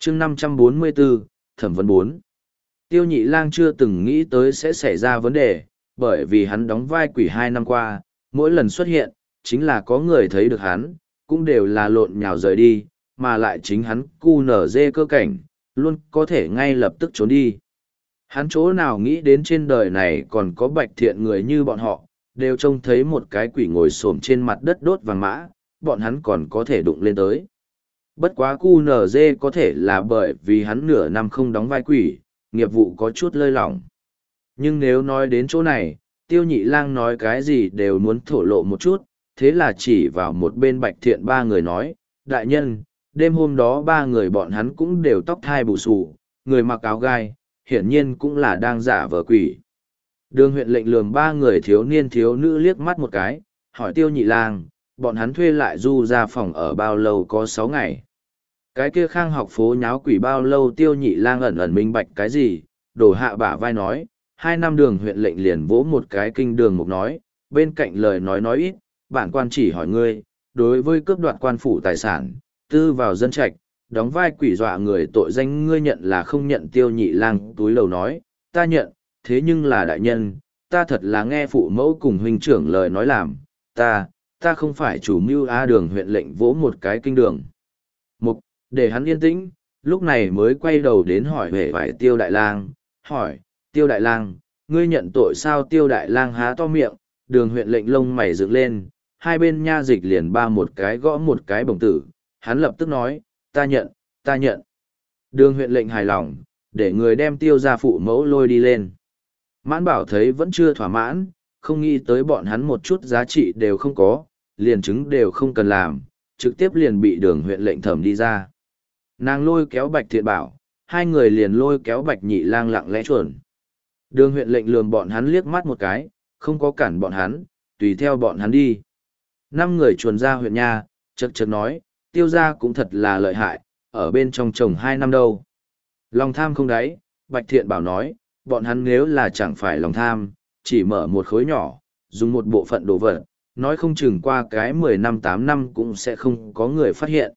chương 544, thẩm vấn 4. Tiêu Nhị Lang chưa từng nghĩ tới sẽ xảy ra vấn đề, bởi vì hắn đóng vai quỷ 2 năm qua, mỗi lần xuất hiện, chính là có người thấy được hắn, cũng đều là lộn nhào rời đi, mà lại chính hắn cu nở dê cơ cảnh, luôn có thể ngay lập tức trốn đi. Hắn chỗ nào nghĩ đến trên đời này còn có bạch thiện người như bọn họ, đều trông thấy một cái quỷ ngồi xổm trên mặt đất đốt vàng mã, bọn hắn còn có thể đụng lên tới. Bất quá cu nở dê có thể là bởi vì hắn nửa năm không đóng vai quỷ, nghiệp vụ có chút lơi lỏng. Nhưng nếu nói đến chỗ này, Tiêu Nhị Lang nói cái gì đều muốn thổ lộ một chút, thế là chỉ vào một bên bạch thiện ba người nói, đại nhân, đêm hôm đó ba người bọn hắn cũng đều tóc thai bù xù, người mặc áo gai, hiển nhiên cũng là đang giả vờ quỷ. Đường huyện lệnh lườm ba người thiếu niên thiếu nữ liếc mắt một cái, hỏi Tiêu Nhị Lang, bọn hắn thuê lại Du ra phòng ở bao lâu? Có 6 ngày. Cái kia Khang học phố nháo quỷ bao lâu? Tiêu Nhị Lang ẩn ẩn minh bạch cái gì, đổ hạ bả vai nói, 2 năm. Đường huyện lệnh liền vỗ một cái kinh đường mục nói, bên cạnh lời nói ít, bản quan chỉ hỏi ngươi, đối với cướp đoạt quan phủ tài sản, tư vào dân trạch, đóng vai quỷ dọa người tội danh ngươi nhận là không nhận? Tiêu Nhị Lang túi lầu nói, ta nhận, thế nhưng là đại nhân, ta thật là nghe phụ mẫu cùng huynh trưởng lời nói làm, ta không phải chủ mưu. Đường huyện lệnh vỗ một cái kinh đường mục, để hắn yên tĩnh, lúc này mới quay đầu đến hỏi hề vải Tiêu Đại Lang, hỏi, Tiêu Đại Lang, ngươi nhận tội sao? Tiêu Đại Lang há to miệng, đường huyện lệnh lông mày dựng lên, hai bên nha dịch liền ba một cái gõ một cái bổng tử, hắn lập tức nói, ta nhận. Đường huyện lệnh hài lòng, để người đem Tiêu gia phụ mẫu lôi đi lên. Mãn Bảo thấy vẫn chưa thỏa mãn, không nghĩ tới bọn hắn một chút giá trị đều không có, liền chứng đều không cần làm, trực tiếp liền bị đường huyện lệnh thẩm đi ra. Nàng lôi kéo Bạch Thiện Bảo, hai người liền lôi kéo Bạch Nhị Lang lặng lẽ chuồn. Đường huyện lệnh lườm bọn hắn liếc mắt một cái, không có cản bọn hắn, tùy theo bọn hắn đi. 5 người chuồn ra huyện nha, chật chật nói, Tiêu gia cũng thật là lợi hại, ở bên trong chồng 2 năm đâu. Lòng tham không đáy, Bạch Thiện Bảo nói, bọn hắn nếu là chẳng phải lòng tham, chỉ mở một khối nhỏ, dùng một bộ phận đồ vật, nói không chừng qua cái 10 năm 8 năm cũng sẽ không có người phát hiện.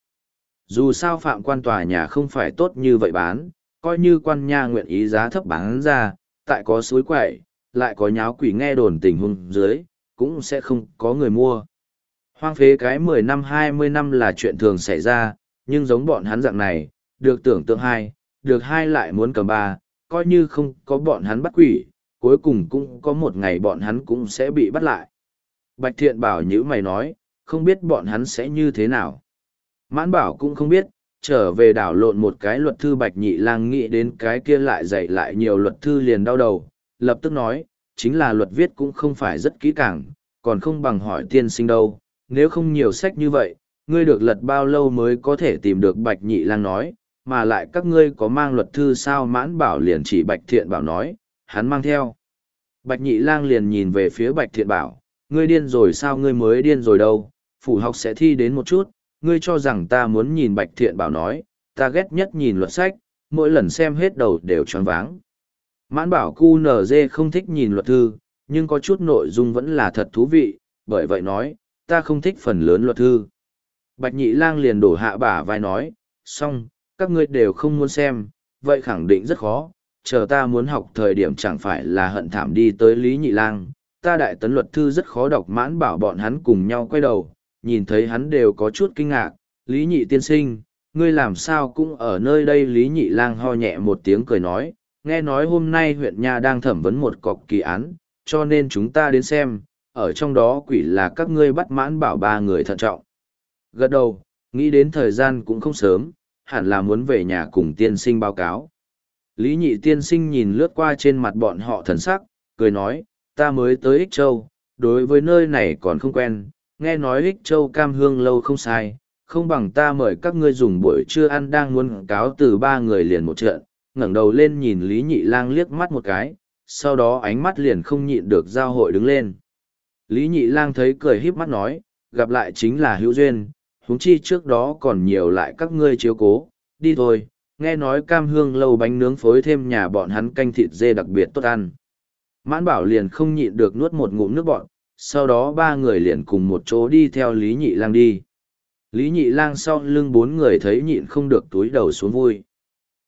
Dù sao phạm quan tòa nhà không phải tốt như vậy bán, coi như quan nha nguyện ý giá thấp bán ra, tại có suối quậy, lại có nháo quỷ nghe đồn tình huống dưới, cũng sẽ không có người mua. Hoang phế cái 10 năm 20 năm là chuyện thường xảy ra, nhưng giống bọn hắn dạng này, được tưởng tượng 2, được 2 lại muốn cầm 3, coi như không có bọn hắn bắt quỷ, cuối cùng cũng có một ngày bọn hắn cũng sẽ bị bắt lại. Bạch Thiện Bảo như mày nói, không biết bọn hắn sẽ như thế nào. Mãn Bảo cũng không biết, trở về đảo lộn một cái luật thư. Bạch Nhị Lang nghĩ đến cái kia lại dạy lại nhiều luật thư liền đau đầu, lập tức nói, chính là luật viết cũng không phải rất kỹ càng, còn không bằng hỏi tiên sinh đâu, nếu không nhiều sách như vậy, ngươi được lật bao lâu mới có thể tìm được? Bạch Nhị Lang nói, mà lại các ngươi có mang luật thư sao? Mãn Bảo liền chỉ Bạch Thiện Bảo nói, hắn mang theo. Bạch Nhị Lang liền nhìn về phía Bạch Thiện Bảo, ngươi điên rồi sao? Ngươi mới điên rồi đâu, phủ học sẽ thi đến một chút, ngươi cho rằng ta muốn nhìn? Bạch Thiện Bảo nói, ta ghét nhất nhìn luật sách, mỗi lần xem hết đầu đều choáng váng. Mãn Bảo QNZ không thích nhìn luật thư, nhưng có chút nội dung vẫn là thật thú vị, bởi vậy nói, ta không thích phần lớn luật thư. Bạch Nhị Lang liền đổ hạ bả vai nói, xong, các ngươi đều không muốn xem, vậy khẳng định rất khó, chờ ta muốn học thời điểm chẳng phải là hận thảm đi tới Lý Nhị Lang, ta đại tấn luật thư rất khó đọc. Mãn Bảo bọn hắn cùng nhau quay đầu, nhìn thấy hắn đều có chút kinh ngạc, Lý Nhị tiên sinh, ngươi làm sao cũng ở nơi đây? Lý Nhị Lang ho nhẹ một tiếng cười nói, nghe nói hôm nay huyện nha đang thẩm vấn một cọc kỳ án, cho nên chúng ta đến xem, ở trong đó quỷ là các ngươi bắt. Mãn Bảo ba người thận trọng gật đầu, nghĩ đến thời gian cũng không sớm, hẳn là muốn về nhà cùng tiên sinh báo cáo. Lý Nhị tiên sinh nhìn lướt qua trên mặt bọn họ thần sắc, cười nói, ta mới tới Ích Châu, đối với nơi này còn không quen, nghe nói Ích Châu cam hương lâu không sai, không bằng ta mời các ngươi dùng buổi trưa ăn. Đang muốn cáo từ, ba người liền một trận, ngẩng đầu lên nhìn Lý Nhị Lang liếc mắt một cái, sau đó ánh mắt liền không nhịn được giao hội đứng lên. Lý Nhị Lang thấy cười híp mắt nói, gặp lại chính là hữu duyên, huống chi trước đó còn nhiều lại các ngươi chiếu cố, đi thôi, nghe nói cam hương lâu bánh nướng phối thêm nhà bọn hắn canh thịt dê đặc biệt tốt ăn. Mãn Bảo liền không nhịn được nuốt một ngụm nước bọt, sau đó ba người liền cùng một chỗ đi theo Lý Nhị Lang đi. Lý Nhị Lang sau lưng 4 người thấy nhịn không được túi đầu xuống vui.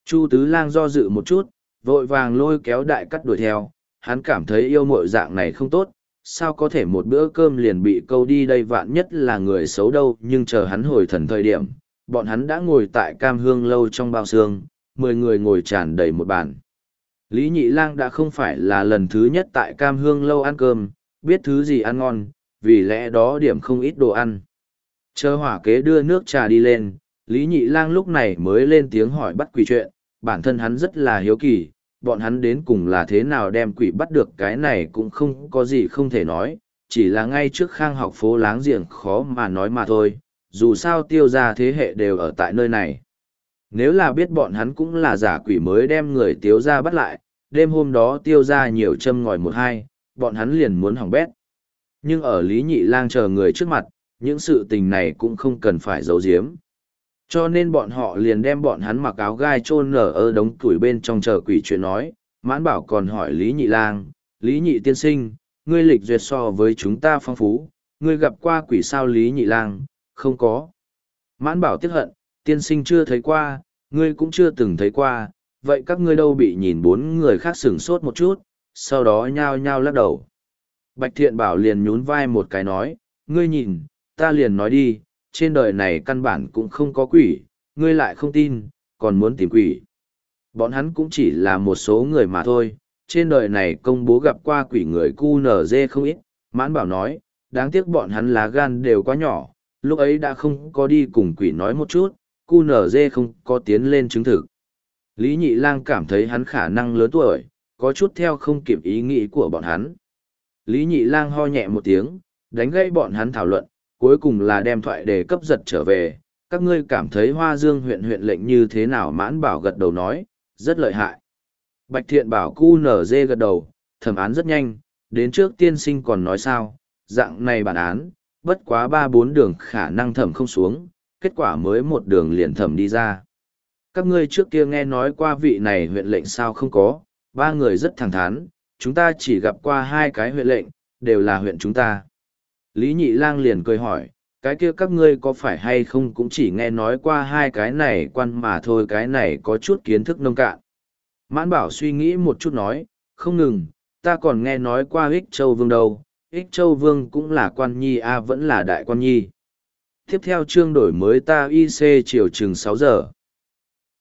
Chu Tứ Lang do dự một chút, vội vàng lôi kéo Đại Cắt đuổi theo, hắn cảm thấy yêu mội dạng này không tốt, sao có thể một bữa cơm liền bị câu đi đây, vạn nhất là người xấu đâu. Nhưng chờ hắn hồi thần thời điểm, bọn hắn đã ngồi tại Cam Hương lâu trong bao xương, 10 người ngồi tràn đầy một bàn. Lý Nhị Lang đã không phải là lần thứ nhất tại Cam Hương lâu ăn cơm, biết thứ gì ăn ngon, vì lẽ đó điểm không ít đồ ăn. Chờ hỏa kế đưa nước trà đi lên, Lý Nhị Lang lúc này mới lên tiếng hỏi bắt quỷ chuyện, bản thân hắn rất là hiếu kỳ, bọn hắn đến cùng là thế nào đem quỷ bắt được, cái này cũng không có gì không thể nói, chỉ là ngay trước Khang học phố láng giềng khó mà nói mà thôi, dù sao Tiêu gia thế hệ đều ở tại nơi này. Nếu là biết bọn hắn cũng là giả quỷ mới đem người Tiêu gia bắt lại, đêm hôm đó Tiêu gia nhiều châm ngòi một hai, bọn hắn liền muốn hỏng bét. Nhưng ở Lý Nhị Lang chờ người trước mặt, những sự tình này cũng không cần phải giấu giếm. Cho nên bọn họ liền đem bọn hắn mặc áo gai chôn nở ở đống củi bên trong chờ quỷ chuyện nói. Mãn Bảo còn hỏi Lý Nhị Lang, Lý Nhị tiên sinh, ngươi lịch duyệt so với chúng ta phong phú, ngươi gặp qua quỷ sao? Lý Nhị Lang, không có. Mãn Bảo tiếc hận, tiên sinh chưa thấy qua, ngươi cũng chưa từng thấy qua, vậy các ngươi đâu? Bị nhìn bốn người khác sửng sốt một chút, sau đó nhao nhao lắc đầu. Bạch Thiện Bảo liền nhún vai một cái nói, ngươi nhìn, ta liền nói đi, trên đời này căn bản cũng không có quỷ, ngươi lại không tin, còn muốn tìm quỷ. Bọn hắn cũng chỉ là một số người mà thôi, trên đời này công bố gặp qua quỷ người QNZ không ít. Mãn Bảo nói, đáng tiếc bọn hắn lá gan đều quá nhỏ, lúc ấy đã không có đi cùng quỷ nói một chút, QNZ không có tiến lên chứng thực. Lý Nhị Lang cảm thấy hắn khả năng lớn tuổi, có chút theo không kịp ý nghĩ của bọn hắn. Lý Nhị Lang ho nhẹ một tiếng, đánh gãy bọn hắn thảo luận, cuối cùng là đem thoại đề cấp giật trở về. Các ngươi cảm thấy Hoa Dương huyện huyện lệnh như thế nào? Mãn Bảo gật đầu nói, rất lợi hại. Bạch Thiện Bảo QNZ gật đầu, thẩm án rất nhanh, đến trước tiên sinh còn nói sao, dạng này bản án, bất quá 3-4 đường khả năng thẩm không xuống, kết quả mới một đường liền thẩm đi ra. Các ngươi trước kia nghe nói qua vị này huyện lệnh sao? Không có, 3 người rất thẳng thắn, chúng ta chỉ gặp qua 2 cái huyện lệnh, đều là huyện chúng ta. Lý Nhị Lang liền cười hỏi, cái kia các ngươi có phải hay không cũng chỉ nghe nói qua 2 cái này quan mà thôi, cái này có chút kiến thức nông cạn. Mãn Bảo suy nghĩ một chút nói, không ngừng, ta còn nghe nói qua Ích Châu Vương đâu, Ích Châu Vương cũng là quan nhi vẫn là đại quan nhi. Tiếp theo chương đổi mới ta IC chiều chừng 6 giờ.